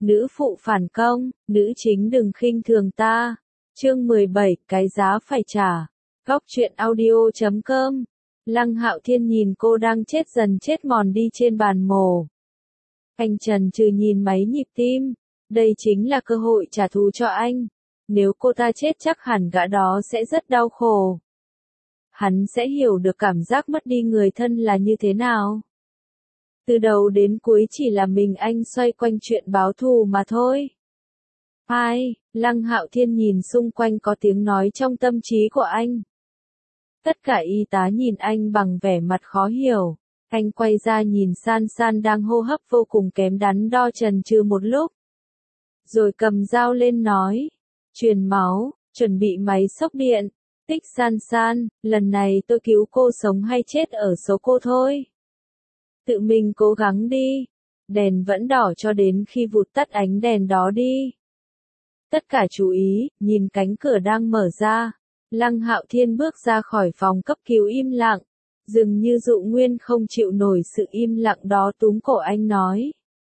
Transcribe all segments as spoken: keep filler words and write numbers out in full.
nữ phụ phản công, nữ chính đừng khinh thường ta. Chương mười bảy, cái giá phải trả. Góc truyện audio chấm com. Lăng Hạo Thiên nhìn cô đang chết dần chết mòn đi trên bàn mổ. Anh chần chừ nhìn máy nhịp tim. Đây chính là cơ hội trả thù cho anh. Nếu cô ta chết chắc hẳn gã đó sẽ rất đau khổ. Hắn sẽ hiểu được cảm giác mất đi người thân là như thế nào. Từ đầu đến cuối chỉ là mình anh xoay quanh chuyện báo thù mà thôi. Ai, Lăng Hạo Thiên nhìn xung quanh có tiếng nói trong tâm trí của anh. Tất cả y tá nhìn anh bằng vẻ mặt khó hiểu. Anh quay ra nhìn San San đang hô hấp vô cùng kém đắn đo chần chừ một lúc. Rồi cầm dao lên nói. Truyền máu, chuẩn bị máy xốc điện. Tích San San, lần này tôi cứu cô sống hay chết ở số cô thôi. Tự mình cố gắng đi. Đèn vẫn đỏ cho đến khi vụt tắt ánh đèn đó đi. Tất cả chú ý, nhìn cánh cửa đang mở ra. Lăng Hạo Thiên bước ra khỏi phòng cấp cứu im lặng. Dường như Dụ Nguyên không chịu nổi sự im lặng đó túm cổ anh nói.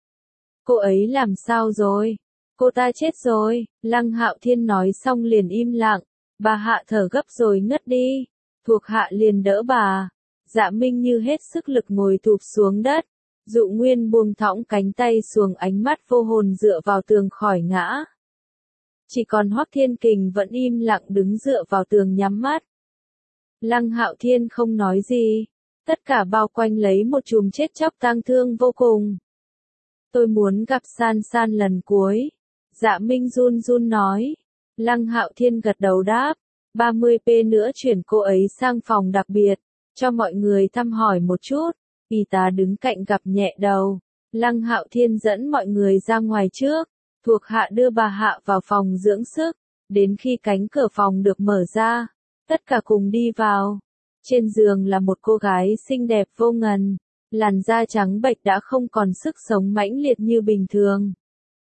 Cô ấy làm sao rồi? Cô ta chết rồi. Lăng Hạo Thiên nói xong liền im lặng. Bà Hạ thở gấp rồi ngất đi. Thuộc hạ liền đỡ bà. Dạ Minh Như hết sức lực ngồi thụp xuống đất. Dụ Nguyên buông thõng cánh tay xuống, ánh mắt vô hồn dựa vào tường khỏi ngã. Chỉ còn Hoắc Thiên Kình vẫn im lặng đứng dựa vào tường nhắm mắt. Lăng Hạo Thiên không nói gì. Tất cả bao quanh lấy một chùm chết chóc tang thương vô cùng. Tôi muốn gặp San San lần cuối. Dạ Minh run run nói. Lăng Hạo Thiên gật đầu đáp. ba mươi p nữa chuyển cô ấy sang phòng đặc biệt. Cho mọi người thăm hỏi một chút. Y tá đứng cạnh gập nhẹ đầu. Lăng Hạo Thiên dẫn mọi người ra ngoài trước. Thuộc hạ đưa bà Hạ vào phòng dưỡng sức. Đến khi cánh cửa phòng được mở ra, tất cả cùng đi vào. Trên giường là một cô gái xinh đẹp vô ngần. Làn da trắng bệch đã không còn sức sống mãnh liệt như bình thường.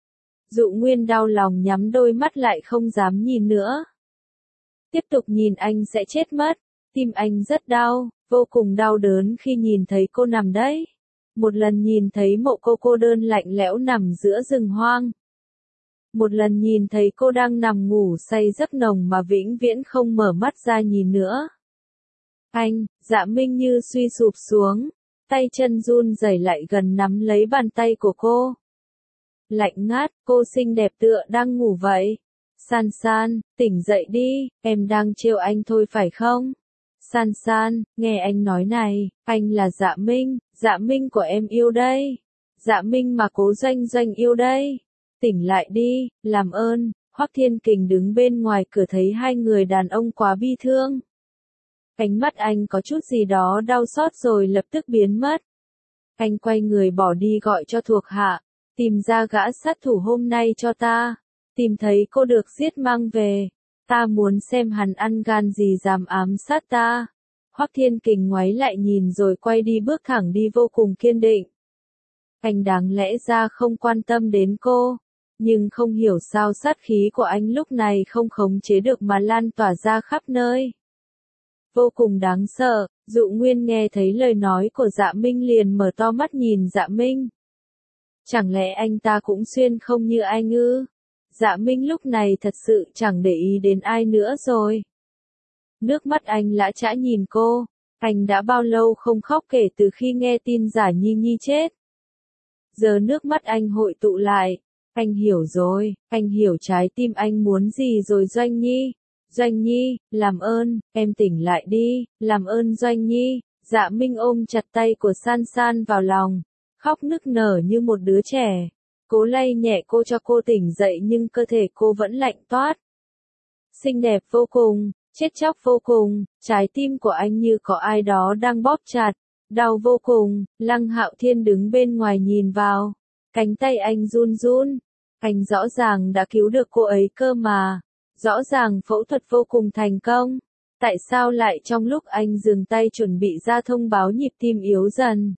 Dụ Nguyên đau lòng nhắm đôi mắt lại không dám nhìn nữa. Tiếp tục nhìn anh sẽ chết mất. Tim anh rất đau, vô cùng đau đớn khi nhìn thấy cô nằm đấy. Một lần nhìn thấy mộ cô cô đơn lạnh lẽo nằm giữa rừng hoang. Một lần nhìn thấy cô đang nằm ngủ say giấc nồng mà vĩnh viễn không mở mắt ra nhìn nữa. Anh, Dạ Minh Như suy sụp xuống. Tay chân run rẩy lại gần nắm lấy bàn tay của cô. Lạnh ngát, cô xinh đẹp tựa đang ngủ vậy. San San, tỉnh dậy đi, em đang trêu anh thôi phải không? San San, nghe anh nói này, anh là Dạ Minh, Dạ Minh của em yêu đây. Dạ Minh mà Cố Doanh Doanh yêu đây. Tỉnh lại đi, làm ơn. Hoắc Thiên Kình đứng bên ngoài cửa thấy hai người đàn ông quá bi thương. Ánh mắt anh có chút gì đó đau xót rồi lập tức biến mất. Anh quay người bỏ đi gọi cho thuộc hạ. Tìm ra gã sát thủ hôm nay cho ta. Tìm thấy cô được giết mang về. Ta muốn xem hắn ăn gan gì dám ám sát ta. Hoắc Thiên Kình ngoái lại nhìn rồi quay đi bước thẳng đi vô cùng kiên định. Anh đáng lẽ ra không quan tâm đến cô. Nhưng không hiểu sao sát khí của anh lúc này không khống chế được mà lan tỏa ra khắp nơi. Vô cùng đáng sợ. Dụ Nguyên nghe thấy lời nói của Dạ Minh liền mở to mắt nhìn Dạ Minh. Chẳng lẽ anh ta cũng xuyên không như anh ư? Dạ Minh lúc này thật sự chẳng để ý đến ai nữa rồi. Nước mắt anh lã chã nhìn cô. Anh đã bao lâu không khóc kể từ khi nghe tin Giả Nhi Nhi chết. Giờ nước mắt anh hội tụ lại. Anh hiểu rồi, anh hiểu trái tim anh muốn gì rồi Doanh Nhi. Doanh Nhi, làm ơn, em tỉnh lại đi, làm ơn Doanh Nhi. Dạ Minh ôm chặt tay của San San vào lòng, khóc nức nở như một đứa trẻ. Cố lay nhẹ cô cho cô tỉnh dậy nhưng cơ thể cô vẫn lạnh toát. Xinh đẹp vô cùng, chết chóc vô cùng, trái tim của anh như có ai đó đang bóp chặt, đau vô cùng. Lăng Hạo Thiên đứng bên ngoài nhìn vào, cánh tay anh run run. Anh rõ ràng đã cứu được cô ấy cơ mà. Rõ ràng phẫu thuật vô cùng thành công. Tại sao lại trong lúc anh dừng tay chuẩn bị ra thông báo nhịp tim yếu dần?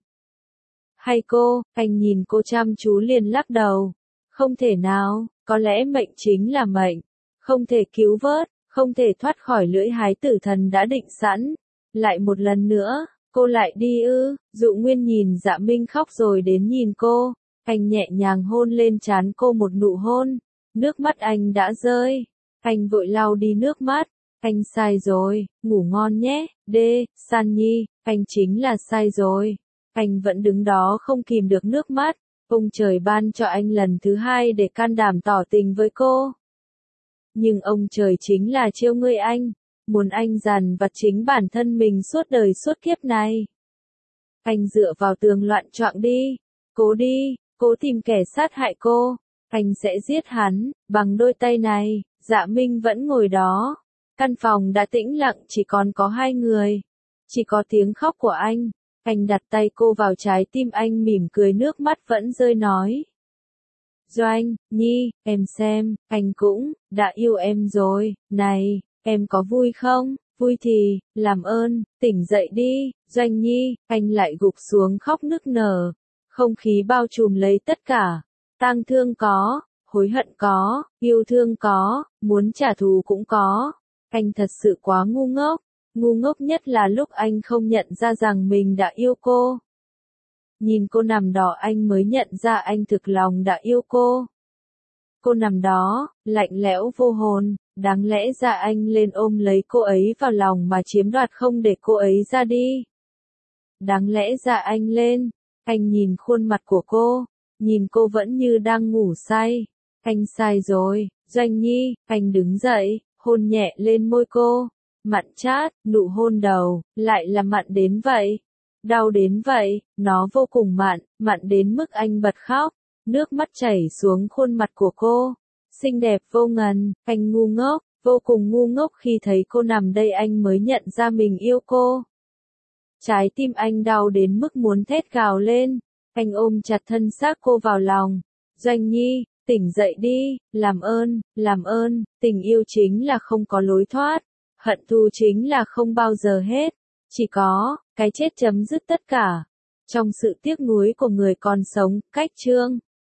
Hay cô, anh nhìn cô chăm chú liền lắc đầu. Không thể nào, có lẽ mệnh chính là mệnh. Không thể cứu vớt, không thể thoát khỏi lưỡi hái tử thần đã định sẵn. Lại một lần nữa, cô lại đi ư? Dụ Nguyên nhìn Dạ Minh khóc rồi đến nhìn cô. Anh nhẹ nhàng hôn lên trán cô một nụ hôn. Nước mắt anh đã rơi. Anh vội lau đi nước mắt. Anh sai rồi, ngủ ngon nhé, đê, San Nhi, anh chính là sai rồi. Anh vẫn đứng đó không kìm được nước mắt. Ông trời ban cho anh lần thứ hai để can đảm tỏ tình với cô. Nhưng ông trời chính là trêu ngươi anh, muốn anh dằn vặt chính bản thân mình suốt đời suốt kiếp này. Anh dựa vào tường loạn choạng đi, cố đi, cố tìm kẻ sát hại cô, anh sẽ giết hắn, bằng đôi tay này. Dạ Minh vẫn ngồi đó, căn phòng đã tĩnh lặng chỉ còn có hai người, chỉ có tiếng khóc của anh. Anh đặt tay cô vào trái tim anh mỉm cười nước mắt vẫn rơi nói. Doanh, Nhi, em xem, anh cũng, đã yêu em rồi, này, em có vui không? Vui thì, làm ơn, tỉnh dậy đi, Doanh Nhi, anh lại gục xuống khóc nức nở. Không khí bao trùm lấy tất cả, tang thương có, hối hận có, yêu thương có, muốn trả thù cũng có. Anh thật sự quá ngu ngốc, ngu ngốc nhất là lúc anh không nhận ra rằng mình đã yêu cô. Nhìn cô nằm đó anh mới nhận ra anh thực lòng đã yêu cô. Cô nằm đó, lạnh lẽo vô hồn, đáng lẽ ra anh lên ôm lấy cô ấy vào lòng mà chiếm đoạt không để cô ấy ra đi. Đáng lẽ ra anh lên, anh nhìn khuôn mặt của cô, nhìn cô vẫn như đang ngủ say. Anh sai rồi, Doanh Nhi, anh đứng dậy, hôn nhẹ lên môi cô. Mặn chát, nụ hôn đầu, lại là mặn đến vậy. Đau đến vậy, nó vô cùng mặn, mặn đến mức anh bật khóc. Nước mắt chảy xuống khuôn mặt của cô. Xinh đẹp vô ngần, anh ngu ngốc, vô cùng ngu ngốc khi thấy cô nằm đây anh mới nhận ra mình yêu cô. Trái tim anh đau đến mức muốn thét gào lên. Anh ôm chặt thân xác cô vào lòng. Doanh Nhi, tỉnh dậy đi, làm ơn, làm ơn, tình yêu chính là không có lối thoát. Hận thù chính là không bao giờ hết. Chỉ có, cái chết chấm dứt tất cả. Trong sự tiếc nuối của người còn sống, cách chương.